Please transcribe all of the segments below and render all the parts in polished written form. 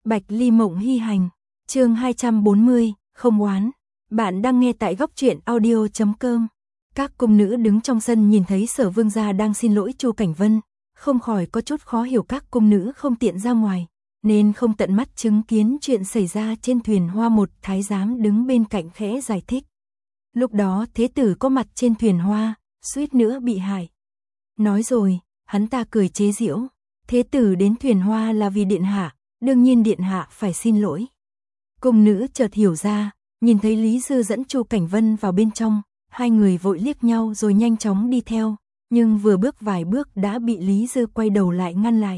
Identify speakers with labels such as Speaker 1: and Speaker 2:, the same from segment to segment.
Speaker 1: Bạch Ly Mộng Hy Hành, chương 240, không oán. Bạn đang nghe tại góc truyện audio.com. Các cung nữ đứng trong sân nhìn thấy Sở Vương gia đang xin lỗi Chu Cảnh Vân, không khỏi có chút khó hiểu. Các cung nữ không tiện ra ngoài, nên không tận mắt chứng kiến chuyện xảy ra trên thuyền hoa. Một thái giám đứng bên cạnh khẽ giải thích. Lúc đó thế tử có mặt trên thuyền hoa, suýt nữa bị hại. Nói rồi, hắn ta cười chế giễu. Thế tử đến thuyền hoa là vì điện hạ, đương nhiên điện hạ phải xin lỗi. Cung nữ chợt hiểu ra, nhìn thấy Lý Dư dẫn Chu Cảnh Vân vào bên trong, hai người vội liếc nhau rồi nhanh chóng đi theo, nhưng vừa bước vài bước đã bị Lý Dư quay đầu lại ngăn lại.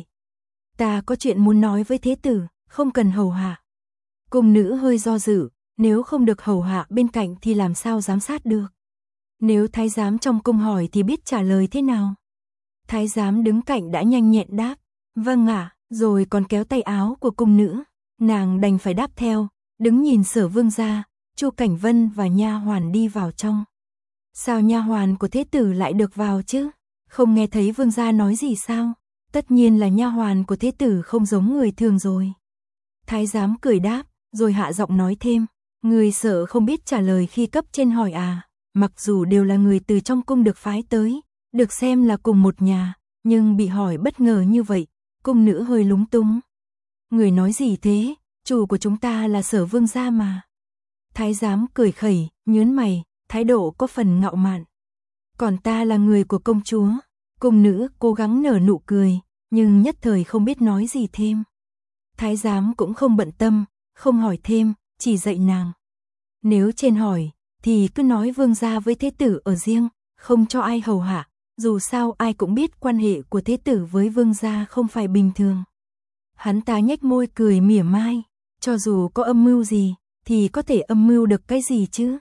Speaker 1: Ta có chuyện muốn nói với thế tử, không cần hầu hạ. Cung nữ hơi do dự, nếu không được hầu hạ bên cạnh thì làm sao giám sát được. Nếu thái giám trong cung hỏi thì biết trả lời thế nào. Thái giám đứng cạnh đã nhanh nhẹn đáp, vâng ạ, rồi còn kéo tay áo của cung nữ. Nàng đành phải đáp theo, đứng nhìn Sở Vương gia, Chu Cảnh Vân và nha hoàn đi vào trong. Sao nha hoàn của thế tử lại được vào chứ? Không nghe thấy vương gia nói gì sao? Tất nhiên là nha hoàn của thế tử không giống người thường rồi. Thái giám cười đáp, rồi hạ giọng nói thêm, người sợ không biết trả lời khi cấp trên hỏi à? Mặc dù đều là người từ trong cung được phái tới, được xem là cùng một nhà, nhưng bị hỏi bất ngờ như vậy, cung nữ hơi lúng túng. Người nói gì thế? Chủ của chúng ta là Sở Vương gia mà. Thái giám cười khẩy, nhướng mày, thái độ có phần ngạo mạn. Còn ta là người của công chúa. Cung nữ cố gắng nở nụ cười, nhưng nhất thời không biết nói gì thêm. Thái giám cũng không bận tâm, không hỏi thêm, chỉ dạy nàng. Nếu trên hỏi, thì cứ nói vương gia với thế tử ở riêng, không cho ai hầu hạ. Dù sao ai cũng biết quan hệ của thế tử với vương gia không phải bình thường. Hắn ta nhếch môi cười mỉa mai, cho dù có âm mưu gì, thì có thể âm mưu được cái gì chứ?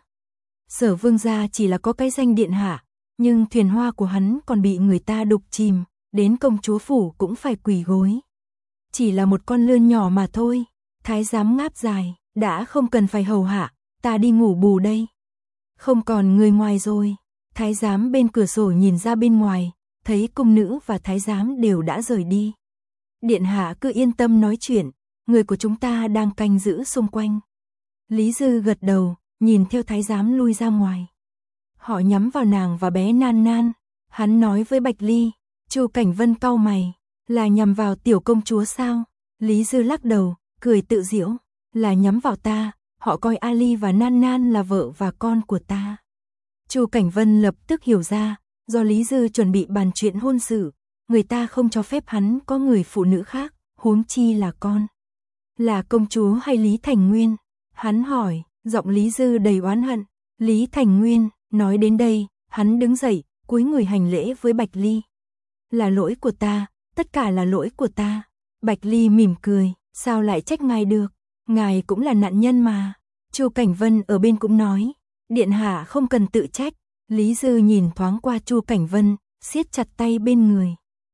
Speaker 1: Sở Vương gia chỉ là có cái danh điện hạ, nhưng thuyền hoa của hắn còn bị người ta đục chìm, đến công chúa phủ cũng phải quỳ gối. Chỉ là một con lươn nhỏ mà thôi. Thái giám ngáp dài, đã không cần phải hầu hạ, ta đi ngủ bù đây. Không còn người ngoài rồi. Thái giám bên cửa sổ nhìn ra bên ngoài, thấy cung nữ và thái giám đều đã rời đi. Điện hạ cứ yên tâm nói chuyện, người của chúng ta đang canh giữ xung quanh. Lý Dư gật đầu, nhìn theo thái giám lui ra ngoài. Họ nhắm vào nàng và bé Nan Nan. Hắn nói với Bạch Ly. Chu Cảnh Vân cau mày, là nhằm vào tiểu công chúa sao? Lý Dư lắc đầu, cười tự giễu, là nhắm vào ta, họ coi Ali và Nan Nan là vợ và con của ta. Chu Cảnh Vân lập tức hiểu ra, do Lý Dư chuẩn bị bàn chuyện hôn sự, người ta không cho phép hắn có người phụ nữ khác, huống chi là con. Là công chúa hay Lý Thành Nguyên? Hắn hỏi, giọng Lý Dư đầy oán hận. Lý Thành Nguyên. Nói đến đây, hắn đứng dậy, cúi người hành lễ với Bạch Ly. Là lỗi của ta, tất cả là lỗi của ta. Bạch Ly mỉm cười, sao lại trách ngài được? Ngài cũng là nạn nhân mà. Chu Cảnh Vân ở bên cũng nói, điện hạ không cần tự trách. Lý Dư nhìn thoáng qua Chu Cảnh Vân, siết chặt tay bên người.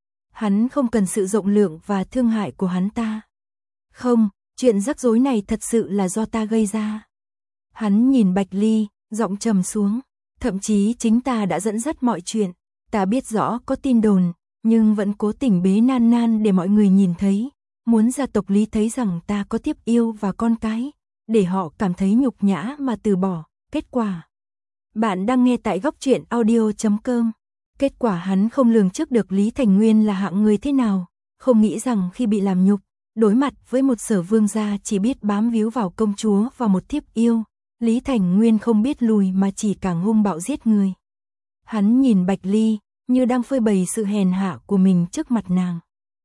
Speaker 1: Hắn không cần sự rộng lượng và thương hại của hắn ta. Không, chuyện rắc rối này thật sự là do ta gây ra. Hắn nhìn Bạch Ly, giọng trầm xuống. Thậm chí chính ta đã dẫn dắt mọi chuyện. Ta biết rõ có tin đồn, nhưng vẫn cố tình bế Nan Nan để mọi người nhìn thấy. Muốn gia tộc Lý thấy rằng ta có tiếp yêu và con cái, để họ cảm thấy nhục nhã mà từ bỏ. Kết quả. Bạn đang nghe tại góc truyện audio.com. Kết quả hắn không lường trước được Lý Thành Nguyên là hạng người thế nào. Không nghĩ rằng khi bị làm nhục, đối mặt với một Sở Vương gia chỉ biết bám víu vào công chúa và một thiếp yêu, Lý Thành Nguyên không biết lùi mà chỉ càng hung bạo giết người. Hắn nhìn Bạch Ly, như đang phơi bày sự hèn hạ của mình trước mặt nàng.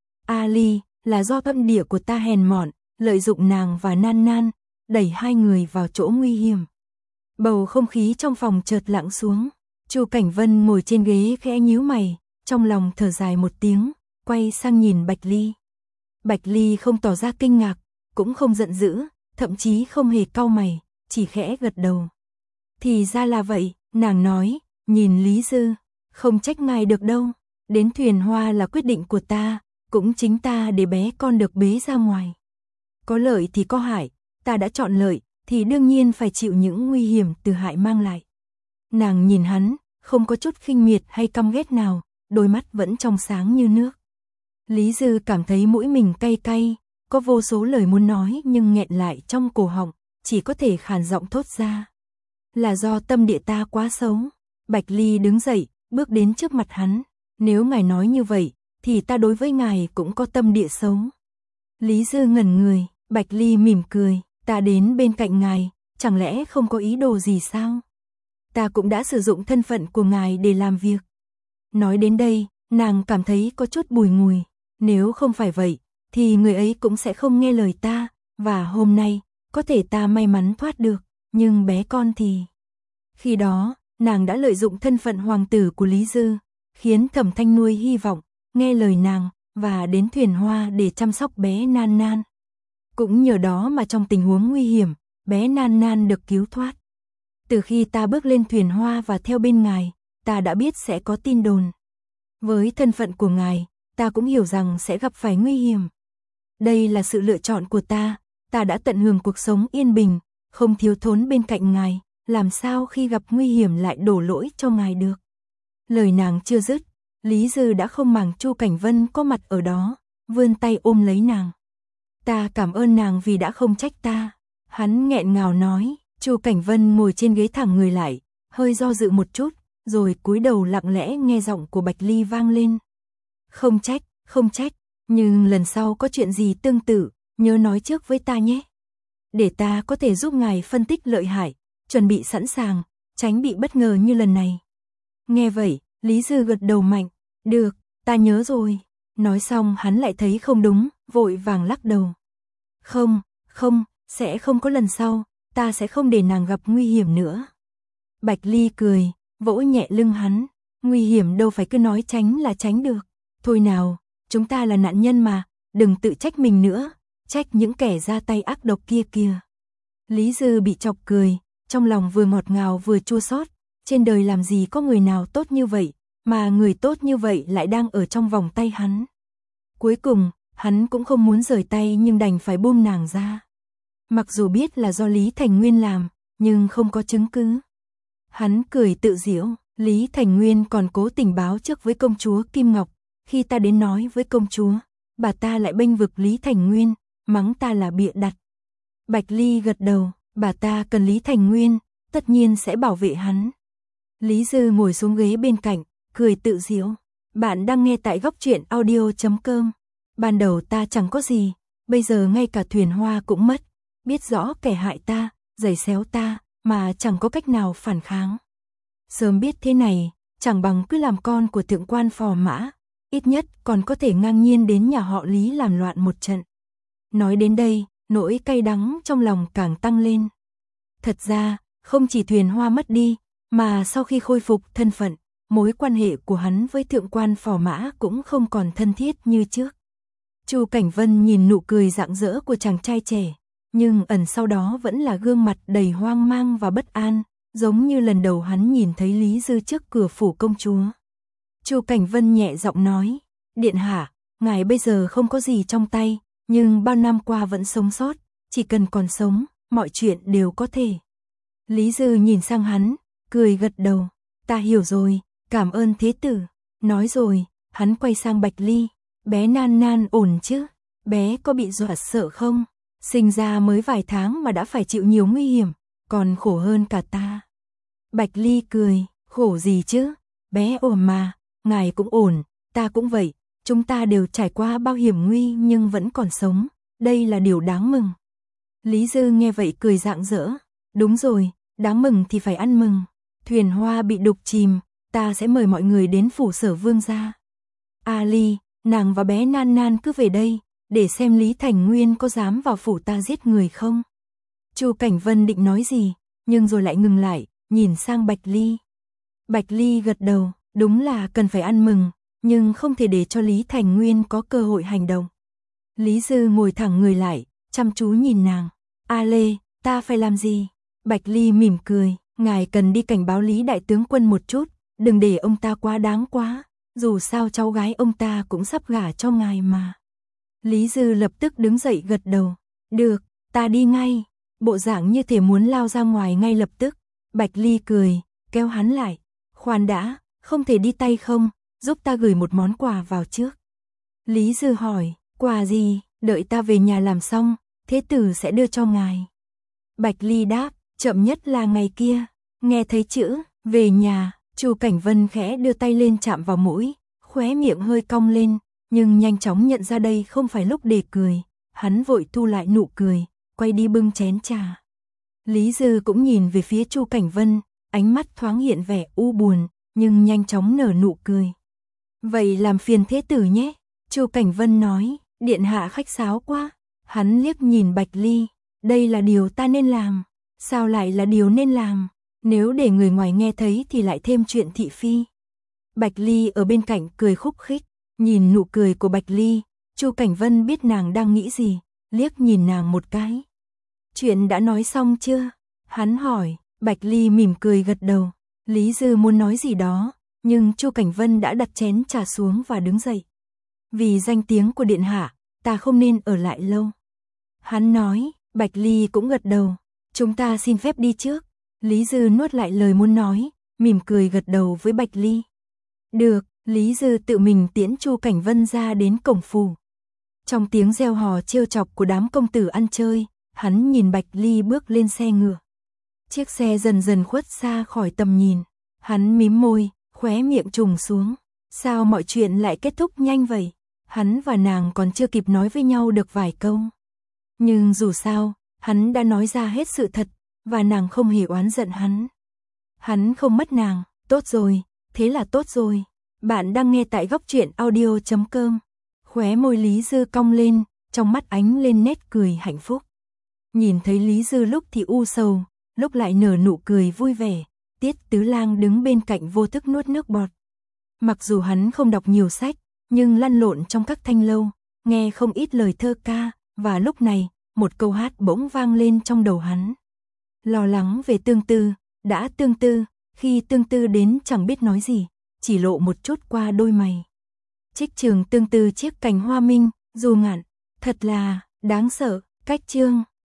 Speaker 1: Ali, là do tâm địa của ta hèn mọn, lợi dụng nàng và Nan Nan, đẩy hai người vào chỗ nguy hiểm. Bầu không khí trong phòng chợt lặng xuống. Chu Cảnh Vân ngồi trên ghế khẽ nhíu mày, trong lòng thở dài một tiếng, quay sang nhìn Bạch Ly. Bạch Ly không tỏ ra kinh ngạc, cũng không giận dữ, thậm chí không hề cau mày, chỉ khẽ gật đầu. Thì ra là vậy, nàng nói, nhìn Lý Dư, không trách ngài được đâu, đến thuyền hoa là quyết định của ta, cũng chính ta để bé con được bế ra ngoài. Có lợi thì có hại, ta đã chọn lợi, thì đương nhiên phải chịu những nguy hiểm từ hại mang lại. Nàng nhìn hắn, không có chút khinh miệt hay căm ghét nào, đôi mắt vẫn trong sáng như nước. Lý Dư cảm thấy mũi mình cay cay, có vô số lời muốn nói nhưng nghẹn lại trong cổ họng, chỉ có thể khàn giọng thốt ra. Là do tâm địa ta quá xấu. Bạch Ly đứng dậy, bước đến trước mặt hắn. Nếu ngài nói như vậy, thì ta đối với ngài cũng có tâm địa xấu. Lý Dư ngẩn người, Bạch Ly mỉm cười, ta đến bên cạnh ngài, chẳng lẽ không có ý đồ gì sao? Ta cũng đã sử dụng thân phận của ngài để làm việc. Nói đến đây, nàng cảm thấy có chút bùi ngùi. Nếu không phải vậy, thì người ấy cũng sẽ không nghe lời ta, và hôm nay, có thể ta may mắn thoát được, nhưng bé con thì... Khi đó, nàng đã lợi dụng thân phận hoàng tử của Lý Dư, khiến Thẩm Thanh nuôi hy vọng, nghe lời nàng, và đến Thuyền Hoa để chăm sóc bé Nan Nan. Cũng nhờ đó mà trong tình huống nguy hiểm, bé Nan Nan được cứu thoát. Từ khi ta bước lên Thuyền Hoa và theo bên ngài, ta đã biết sẽ có tin đồn. Với thân phận của ngài, ta cũng hiểu rằng sẽ gặp phải nguy hiểm. Đây là sự lựa chọn của ta đã tận hưởng cuộc sống yên bình, không thiếu thốn bên cạnh ngài, làm sao khi gặp nguy hiểm lại đổ lỗi cho ngài được. Lời nàng chưa dứt, Lý Dư đã không màng Chu Cảnh Vân có mặt ở đó, vươn tay ôm lấy nàng. Ta cảm ơn nàng vì đã không trách ta. Hắn nghẹn ngào nói. Chu Cảnh Vân ngồi trên ghế thẳng người lại, hơi do dự một chút, rồi cúi đầu lặng lẽ nghe giọng của Bạch Ly vang lên. Không trách, nhưng lần sau có chuyện gì tương tự, nhớ nói trước với ta nhé. Để ta có thể giúp ngài phân tích lợi hại, chuẩn bị sẵn sàng, tránh bị bất ngờ như lần này. Nghe vậy, Lý Dư gật đầu mạnh. Được, ta nhớ rồi. Nói xong hắn lại thấy không đúng, vội vàng lắc đầu. Không, sẽ không có lần sau, ta sẽ không để nàng gặp nguy hiểm nữa. Bạch Ly cười, vỗ nhẹ lưng hắn. Nguy hiểm đâu phải cứ nói tránh là tránh được. Thôi nào, chúng ta là nạn nhân mà, đừng tự trách mình nữa, trách những kẻ ra tay ác độc kia kìa. Lý Dư bị chọc cười, trong lòng vừa ngọt ngào vừa chua xót. Trên đời làm gì có người nào tốt như vậy, mà người tốt như vậy lại đang ở trong vòng tay hắn. Cuối cùng, hắn cũng không muốn rời tay nhưng đành phải buông nàng ra. Mặc dù biết là do Lý Thành Nguyên làm, nhưng không có chứng cứ. Hắn cười tự giễu, Lý Thành Nguyên còn cố tình báo trước với công chúa Kim Ngọc. Khi ta đến nói với công chúa, bà ta lại bênh vực Lý Thành Nguyên, mắng ta là bịa đặt. Bạch Ly gật đầu, bà ta cần Lý Thành Nguyên, tất nhiên sẽ bảo vệ hắn. Lý Dư ngồi xuống ghế bên cạnh, cười tự giễu. Bạn đang nghe tại Góc Truyện Audio.com. Ban đầu ta chẳng có gì, bây giờ ngay cả Thuyền Hoa cũng mất. Biết rõ kẻ hại ta, giày xéo ta, mà chẳng có cách nào phản kháng. Sớm biết thế này, chẳng bằng cứ làm con của thượng quan Phò Mã, ít nhất còn có thể ngang nhiên đến nhà họ Lý làm loạn một trận. Nói đến đây, nỗi cay đắng trong lòng càng tăng lên. Thật ra, không chỉ Thuyền Hoa mất đi, mà sau khi khôi phục thân phận, mối quan hệ của hắn với thượng quan Phò Mã cũng không còn thân thiết như trước. Chu Cảnh Vân nhìn nụ cười rạng rỡ của chàng trai trẻ, nhưng ẩn sau đó vẫn là gương mặt đầy hoang mang và bất an, giống như lần đầu hắn nhìn thấy Lý Dư trước cửa phủ công chúa. Chu Cảnh Vân nhẹ giọng nói, điện hạ, ngài bây giờ không có gì trong tay, nhưng bao năm qua vẫn sống sót, chỉ cần còn sống, mọi chuyện đều có thể. Lý Dư nhìn sang hắn, cười gật đầu, ta hiểu rồi, cảm ơn thế tử. Nói rồi, hắn quay sang Bạch Ly, bé Nan Nan ổn chứ, bé có bị dọa sợ không? Sinh ra mới vài tháng mà đã phải chịu nhiều nguy hiểm, còn khổ hơn cả ta. Bạch Ly cười, khổ gì chứ, bé ổn mà, ngài cũng ổn, ta cũng vậy, chúng ta đều trải qua bao hiểm nguy nhưng vẫn còn sống, đây là điều đáng mừng. Lý Dư nghe vậy cười rạng rỡ, đúng rồi, đáng mừng thì phải ăn mừng. Thuyền Hoa bị đục chìm, ta sẽ mời mọi người đến phủ Sở Vương gia. A Ly, nàng và bé Nan Nan cứ về đây, để xem Lý Thành Nguyên có dám vào phủ ta giết người không. Chu Cảnh Vân định nói gì, nhưng rồi lại ngừng lại, nhìn sang Bạch Ly. Bạch Ly gật đầu, đúng là cần phải ăn mừng, nhưng không thể để cho Lý Thành Nguyên có cơ hội hành động. Lý Dư ngồi thẳng người lại, chăm chú nhìn nàng. A Lê, ta phải làm gì? Bạch Ly mỉm cười, ngài cần đi cảnh báo Lý Đại Tướng Quân một chút, đừng để ông ta quá đáng quá, dù sao cháu gái ông ta cũng sắp gả cho ngài mà. Lý Dư lập tức đứng dậy gật đầu, được, ta đi ngay, bộ dạng như thể muốn lao ra ngoài ngay lập tức. Bạch Ly cười, kéo hắn lại, khoan đã, không thể đi tay không, giúp ta gửi một món quà vào trước. Lý Dư hỏi, quà gì? đợi ta về nhà làm xong, thế tử sẽ đưa cho ngài. Bạch Ly đáp, chậm nhất là ngày kia. Nghe thấy chữ về nhà, Chu Cảnh Vân khẽ đưa tay lên chạm vào mũi, khóe miệng hơi cong lên, nhưng nhanh chóng nhận ra đây không phải lúc để cười, hắn vội thu lại nụ cười, quay đi bưng chén trà. Lý Dư cũng nhìn về phía Chu Cảnh Vân, ánh mắt thoáng hiện vẻ u buồn, nhưng nhanh chóng nở nụ cười. Vậy làm phiền thế tử nhé, Chu Cảnh Vân nói, điện hạ khách sáo quá. Hắn liếc nhìn Bạch Ly, đây là điều ta nên làm, sao lại là điều nên làm, nếu để người ngoài nghe thấy thì lại thêm chuyện thị phi. Bạch Ly ở bên cạnh cười khúc khích, nhìn nụ cười của Bạch Ly, Chu Cảnh Vân biết nàng đang nghĩ gì, liếc nhìn nàng một cái. Chuyện đã nói xong chưa? Hắn hỏi, Bạch Ly mỉm cười gật đầu. Lý Dư muốn nói gì đó, nhưng Chu Cảnh Vân đã đặt chén trà xuống và đứng dậy. Vì danh tiếng của điện hạ, ta không nên ở lại lâu. Hắn nói, Bạch Ly cũng gật đầu, chúng ta xin phép đi trước. Lý Dư nuốt lại lời muốn nói, mỉm cười gật đầu với Bạch Ly. Được, Lý Dư tự mình tiễn Chu Cảnh Vân ra đến cổng phủ. Trong tiếng reo hò trêu chọc của đám công tử ăn chơi, hắn nhìn Bạch Ly bước lên xe ngựa. Chiếc xe dần dần khuất xa khỏi tầm nhìn, hắn mím môi, khóe miệng trùng xuống. Sao mọi chuyện lại kết thúc nhanh vậy? Hắn và nàng còn chưa kịp nói với nhau được vài câu. Nhưng dù sao, hắn đã nói ra hết sự thật, và nàng không hề oán giận hắn. Hắn không mất nàng, tốt rồi, thế là tốt rồi. Bạn đang nghe tại góc truyện audio.com. Khóe môi Lý Dư cong lên, trong mắt ánh lên nét cười hạnh phúc. Nhìn thấy Lý Dư lúc thì u sầu, lúc lại nở nụ cười vui vẻ, Tiết Tứ Lang đứng bên cạnh vô thức nuốt nước bọt. Mặc dù hắn không đọc nhiều sách, nhưng lăn lộn trong các thanh lâu, nghe không ít lời thơ ca, và lúc này, một câu hát bỗng vang lên trong đầu hắn. Lo lắng về Tương Tư, đã Tương Tư, khi Tương Tư đến chẳng biết nói gì, chỉ lộ một chút qua đôi mày. Trích trường Tương Tư chiếc cành hoa minh, dù ngạn, thật là đáng sợ. Cách chương